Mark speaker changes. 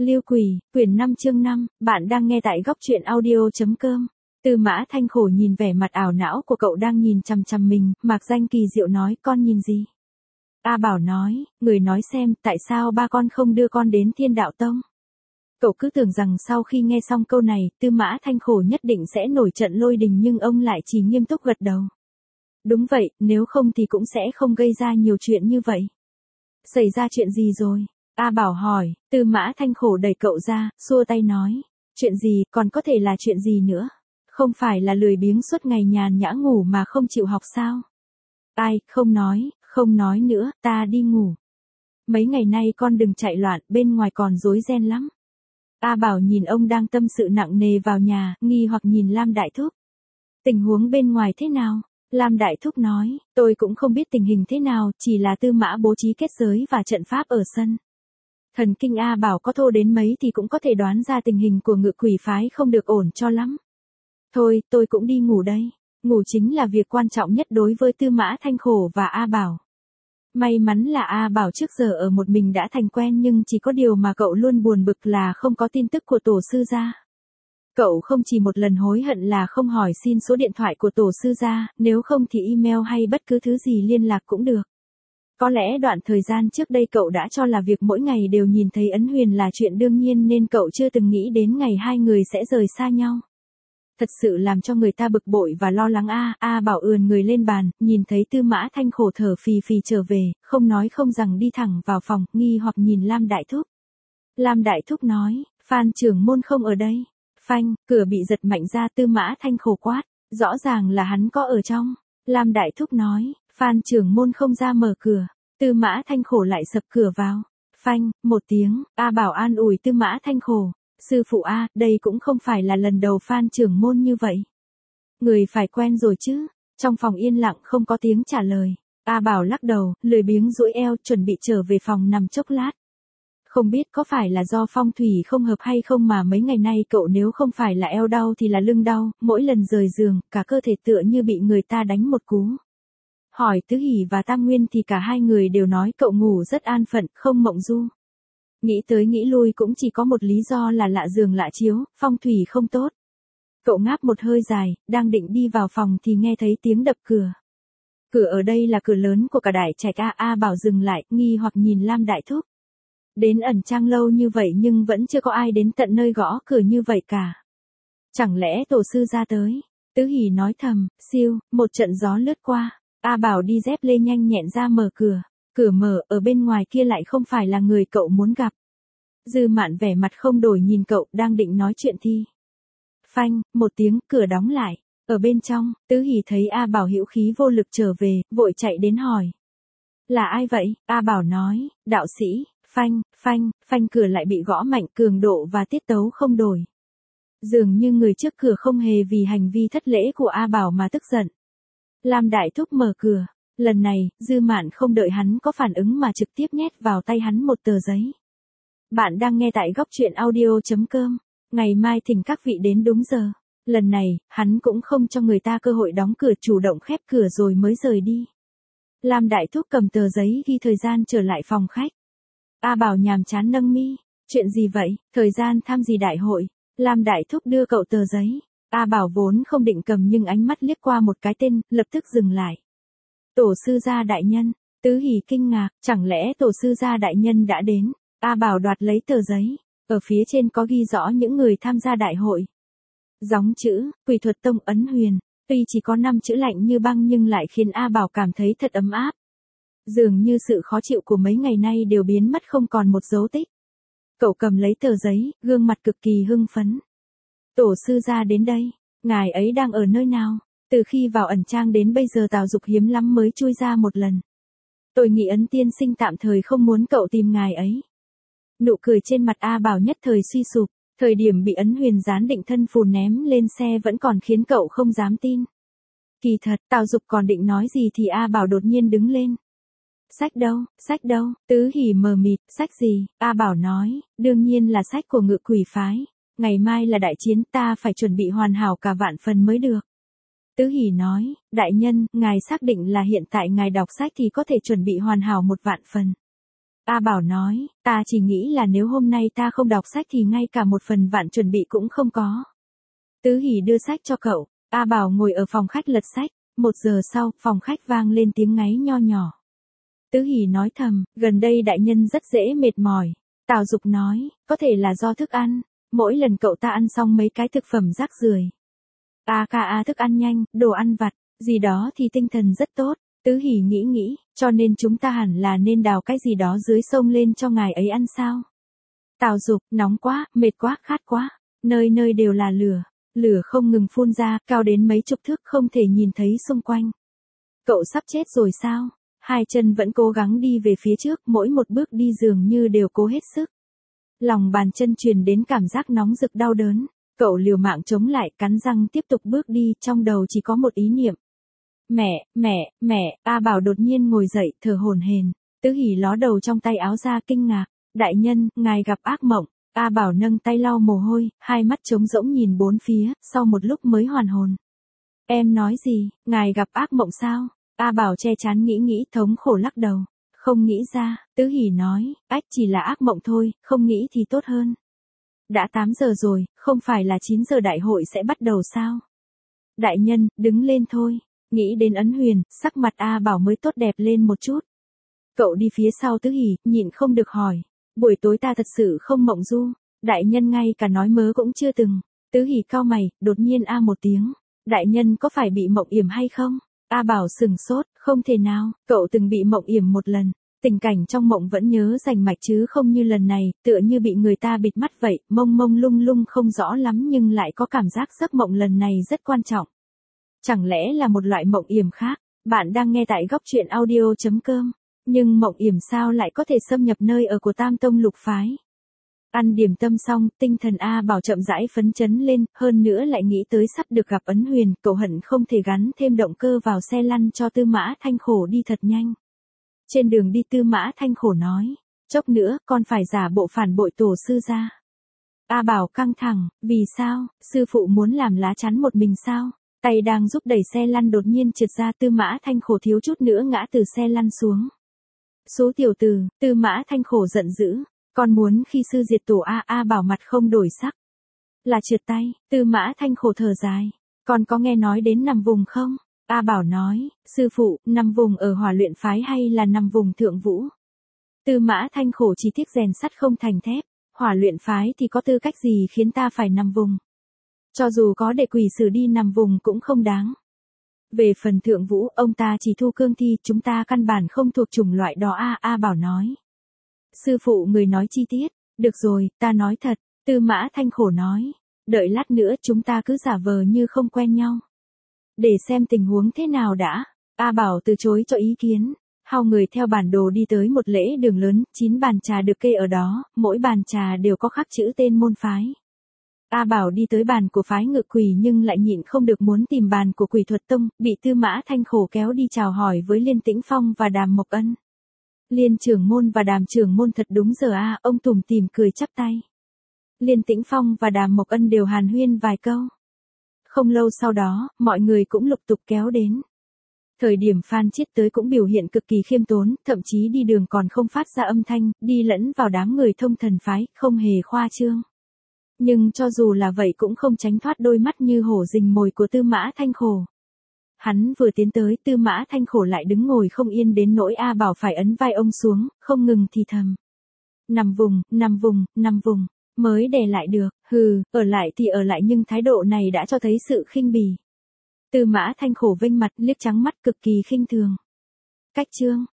Speaker 1: Liêu Quỷ, quyển 5 chương 5, bạn đang nghe tại góc truyện audio.com. Tư Mã Thanh Khổ nhìn vẻ mặt ảo não của cậu đang nhìn chằm chằm mình, Mạc Danh kỳ diệu nói, con nhìn gì? A Bảo nói, người nói xem, tại sao ba con không đưa con đến Thiên Đạo Tông? Cậu cứ tưởng rằng sau khi nghe xong câu này, Tư Mã Thanh Khổ nhất định sẽ nổi trận lôi đình nhưng ông lại chỉ nghiêm túc gật đầu. Đúng vậy, nếu không thì cũng sẽ không gây ra nhiều chuyện như vậy. Xảy ra chuyện gì rồi? A Bảo hỏi, Tư Mã Thanh Khổ đẩy cậu ra, xua tay nói. Chuyện gì, còn có thể là chuyện gì nữa? Không phải là lười biếng suốt ngày nhàn nhã ngủ mà không chịu học sao? Ai, không nói nữa, ta đi ngủ. Mấy ngày nay con đừng chạy loạn, bên ngoài còn rối ren lắm. A Bảo nhìn ông đang tâm sự nặng nề vào nhà, nghi hoặc nhìn Lam Đại Thúc. Tình huống bên ngoài thế nào? Lam Đại Thúc nói, tôi cũng không biết tình hình thế nào, chỉ là Tư Mã bố trí kết giới và trận pháp ở sân. Thần kinh A Bảo có thô đến mấy thì cũng có thể đoán ra tình hình của Ngự Quỷ phái không được ổn cho lắm. Thôi, tôi cũng đi ngủ đây. Ngủ chính là việc quan trọng nhất đối với Tư Mã Thanh Khổ và A Bảo. May mắn là A Bảo trước giờ ở một mình đã thành quen nhưng chỉ có điều mà cậu luôn buồn bực là không có tin tức của tổ sư gia. Cậu không chỉ một lần hối hận là không hỏi xin số điện thoại của tổ sư gia, nếu không thì email hay bất cứ thứ gì liên lạc cũng được. Có lẽ đoạn thời gian trước đây cậu đã cho là việc mỗi ngày đều nhìn thấy Ấn Huyền là chuyện đương nhiên nên cậu chưa từng nghĩ đến ngày hai người sẽ rời xa nhau. Thật sự làm cho người ta bực bội và lo lắng A Bảo ườn người lên bàn, nhìn thấy Tư Mã Thanh Khổ thở phì phì trở về, không nói không rằng đi thẳng vào phòng, nghi hoặc nhìn Lam Đại Thúc. Lam Đại Thúc nói, Phan trưởng môn không ở đây. Phanh, cửa bị giật mạnh ra Tư Mã Thanh Khổ quát, rõ ràng là hắn có ở trong. Lam Đại Thúc nói, Phan trưởng môn không ra mở cửa, Tư Mã Thanh Khổ lại sập cửa vào. Phanh, một tiếng, A Bảo an ủi Tư Mã Thanh Khổ, sư phụ A, đây cũng không phải là lần đầu Phan trưởng môn như vậy. Người phải quen rồi chứ. Trong phòng yên lặng không có tiếng trả lời. A Bảo lắc đầu, lười biếng duỗi eo, chuẩn bị trở về phòng nằm chốc lát. Không biết có phải là do phong thủy không hợp hay không mà mấy ngày nay cậu nếu không phải là eo đau thì là lưng đau, mỗi lần rời giường, cả cơ thể tựa như bị người ta đánh một cú. Hỏi Tứ Hỷ và Tam Nguyên thì cả hai người đều nói cậu ngủ rất an phận, không mộng du. Nghĩ tới nghĩ lui cũng chỉ có một lý do là lạ giường lạ chiếu, phong thủy không tốt. Cậu ngáp một hơi dài, đang định đi vào phòng thì nghe thấy tiếng đập cửa. Cửa ở đây là cửa lớn của cả đại trạch A Bảo dừng lại, nghi hoặc nhìn Lam Đại Thúc. Đến ẩn trang lâu như vậy nhưng vẫn chưa có ai đến tận nơi gõ cửa như vậy cả. Chẳng lẽ tổ sư ra tới? Tứ Hỷ nói thầm, siêu, một trận gió lướt qua. A Bảo đi dép lê nhanh nhẹn ra mở cửa. Cửa mở, ở bên ngoài kia lại không phải là người cậu muốn gặp. Dư Mạn vẻ mặt không đổi nhìn cậu, đang định nói chuyện thì. Phanh, một tiếng, cửa đóng lại. Ở bên trong, Tứ Hỷ thấy A Bảo hữu khí vô lực trở về, vội chạy đến hỏi. Là ai vậy? A Bảo nói, đạo sĩ. Phanh, cửa lại bị gõ mạnh, cường độ và tiết tấu không đổi. Dường như người trước cửa không hề vì hành vi thất lễ của A Bảo mà tức giận. Lam Đại Thúc mở cửa. Lần này, Dư Mạn không đợi hắn có phản ứng mà trực tiếp nhét vào tay hắn một tờ giấy. Bạn đang nghe tại góc truyện audio.com. Ngày mai thỉnh các vị đến đúng giờ. Lần này, hắn cũng không cho người ta cơ hội đóng cửa, chủ động khép cửa rồi mới rời đi. Lam Đại Thúc cầm tờ giấy ghi thời gian trở lại phòng khách. A Bảo nhàm chán nâng mi. Chuyện gì vậy? Thời gian tham gì đại hội? Lam Đại Thúc đưa cậu tờ giấy. A Bảo vốn không định cầm nhưng ánh mắt liếc qua một cái tên, lập tức dừng lại. Tổ sư gia đại nhân. Tứ Hỷ kinh ngạc, chẳng lẽ tổ sư gia đại nhân đã đến? A Bảo đoạt lấy tờ giấy. Ở phía trên có ghi rõ những người tham gia đại hội. Gióng chữ, Quỷ Thuật Tông Ấn Huyền. Tuy chỉ có 5 chữ lạnh như băng nhưng lại khiến A Bảo cảm thấy thật ấm áp. Dường như sự khó chịu của mấy ngày nay đều biến mất không còn một dấu tích. Cậu cầm lấy tờ giấy, gương mặt cực kỳ hưng phấn. Tổ sư gia đến đây, ngài ấy đang ở nơi nào? Từ khi vào ẩn trang đến bây giờ Tào Dục hiếm lắm mới chui ra một lần. Tôi nghĩ Ấn tiên sinh tạm thời không muốn cậu tìm ngài ấy. Nụ cười trên mặt A Bảo nhất thời suy sụp, thời điểm bị Ấn Huyền gián định thân phù ném lên xe vẫn còn khiến cậu không dám tin. Kỳ thật, Tào Dục còn định nói gì thì A Bảo đột nhiên đứng lên. Sách đâu, Tứ Hỷ mờ mịt, sách gì? A Bảo nói, đương nhiên là sách của Ngự Quỷ phái. Ngày mai là đại chiến, ta phải chuẩn bị hoàn hảo cả vạn phần mới được. Tứ Hỷ nói, đại nhân, ngài xác định là hiện tại ngài đọc sách thì có thể chuẩn bị hoàn hảo một vạn phần. A Bảo nói, ta chỉ nghĩ là nếu hôm nay ta không đọc sách thì ngay cả một phần vạn chuẩn bị cũng không có. Tứ Hỷ đưa sách cho cậu, A Bảo ngồi ở phòng khách lật sách, 1 giờ sau, phòng khách vang lên tiếng ngáy nho nhỏ. Tứ Hỷ nói thầm, gần đây đại nhân rất dễ mệt mỏi. Tào Dục nói, có thể là do thức ăn, mỗi lần cậu ta ăn xong mấy cái thực phẩm rác rưởi. AKA thức ăn nhanh, đồ ăn vặt, gì đó thì tinh thần rất tốt. Tứ Hỷ nghĩ, cho nên chúng ta hẳn là nên đào cái gì đó dưới sông lên cho ngài ấy ăn sao. Tào Dục, nóng quá, mệt quá, khát quá, nơi nơi đều là lửa, lửa không ngừng phun ra, cao đến mấy chục thước không thể nhìn thấy xung quanh. Cậu sắp chết rồi sao? Hai chân vẫn cố gắng đi về phía trước, mỗi một bước đi dường như đều cố hết sức. Lòng bàn chân truyền đến cảm giác nóng rực đau đớn, cậu liều mạng chống lại, cắn răng tiếp tục bước đi, trong đầu chỉ có một ý niệm. Mẹ, A Bảo đột nhiên ngồi dậy, thở hổn hển. Tứ Hỷ ló đầu trong tay áo ra kinh ngạc, đại nhân, ngài gặp ác mộng. A Bảo nâng tay lau mồ hôi, hai mắt trống rỗng nhìn bốn phía, sau một lúc mới hoàn hồn. Em nói gì, ngài gặp ác mộng sao? A Bảo che chắn nghĩ thống khổ lắc đầu. Không nghĩ ra, Tứ Hỷ nói, ách chỉ là ác mộng thôi, không nghĩ thì tốt hơn. Đã 8 giờ rồi, không phải là 9 giờ đại hội sẽ bắt đầu sao? Đại nhân, đứng lên thôi. Nghĩ đến Ấn Huyền, sắc mặt A Bảo mới tốt đẹp lên một chút. Cậu đi phía sau Tứ Hỷ, nhịn không được hỏi. Buổi tối ta thật sự không mộng du. Đại nhân ngay cả nói mớ cũng chưa từng. Tứ Hỷ cau mày, đột nhiên a một tiếng. Đại nhân có phải bị mộng yểm hay không? A Bảo sừng sốt, không thể nào, cậu từng bị mộng yểm một lần. Tình cảnh trong mộng vẫn nhớ rành mạch chứ không như lần này, tựa như bị người ta bịt mắt vậy, mông mông lung lung không rõ lắm nhưng lại có cảm giác giấc mộng lần này rất quan trọng. Chẳng lẽ là một loại mộng yểm khác? Bạn đang nghe tại góc truyện audio.com. Nhưng mộng yểm sao lại có thể xâm nhập nơi ở của Tam Tông Lục Phái? Ăn điểm tâm xong, tinh thần A Bảo chậm rãi phấn chấn lên, hơn nữa lại nghĩ tới sắp được gặp Ấn Huyền, cậu hận không thể gắn thêm động cơ vào xe lăn cho Tư Mã Thanh Khổ đi thật nhanh. Trên đường đi Tư Mã Thanh Khổ nói, chốc nữa con phải giả bộ phản bội tổ sư ra. A Bảo căng thẳng, vì sao, sư phụ muốn làm lá chắn một mình sao? Tay đang giúp đẩy xe lăn đột nhiên trượt ra, Tư Mã Thanh Khổ thiếu chút nữa ngã từ xe lăn xuống. Số tiểu tử, Tư Mã Thanh Khổ giận dữ, con muốn khi sư diệt tổ A Bảo mặt không đổi sắc. Là trượt tay, Tư Mã Thanh Khổ thở dài, con có nghe nói đến nằm vùng không? A Bảo nói, sư phụ, nằm vùng ở Hỏa Luyện Phái hay là nằm vùng Thượng Vũ? Tư Mã Thanh Khổ chỉ tiếc rèn sắt không thành thép, Hỏa Luyện Phái thì có tư cách gì khiến ta phải nằm vùng? Cho dù có để quỷ sử đi nằm vùng cũng không đáng. Về phần Thượng Vũ, ông ta chỉ thu cương thi, chúng ta căn bản không thuộc chủng loại đó A Bảo nói. Sư phụ người nói chi tiết, được rồi, ta nói thật, Tư Mã Thanh Khổ nói, đợi lát nữa chúng ta cứ giả vờ như không quen nhau. Để xem tình huống thế nào đã. A Bảo từ chối cho ý kiến. Hao người theo bản đồ đi tới một lễ đường lớn, 9 bàn trà được kê ở đó, mỗi bàn trà đều có khắc chữ tên môn phái. A Bảo đi tới bàn của phái Ngự Quỷ nhưng lại nhịn không được muốn tìm bàn của Quỷ Thuật Tông, bị Tư Mã Thanh Khổ kéo đi chào hỏi với Liên Tĩnh Phong và Đàm Mộc Ân. Liên trưởng môn và Đàm trưởng môn thật đúng giờ ông tủm tỉm cười chắp tay. Liên Tĩnh Phong và Đàm Mộc Ân đều hàn huyên vài câu. Không lâu sau đó, mọi người cũng lục tục kéo đến. Thời điểm Phan Chiết tới cũng biểu hiện cực kỳ khiêm tốn, thậm chí đi đường còn không phát ra âm thanh, đi lẫn vào đám người thông thần phái, không hề khoa trương. Nhưng cho dù là vậy cũng không tránh thoát đôi mắt như hổ rình mồi của Tư Mã Thanh Khổ. Hắn vừa tiến tới, Tư Mã Thanh Khổ lại đứng ngồi không yên đến nỗi A Bảo phải ấn vai ông xuống, không ngừng thì thầm. Nằm vùng, mới đè lại được, ở lại thì ở lại nhưng thái độ này đã cho thấy sự khinh bỉ. Tư Mã Thanh Khổ vênh mặt liếc trắng mắt cực kỳ khinh thường. Cách chương,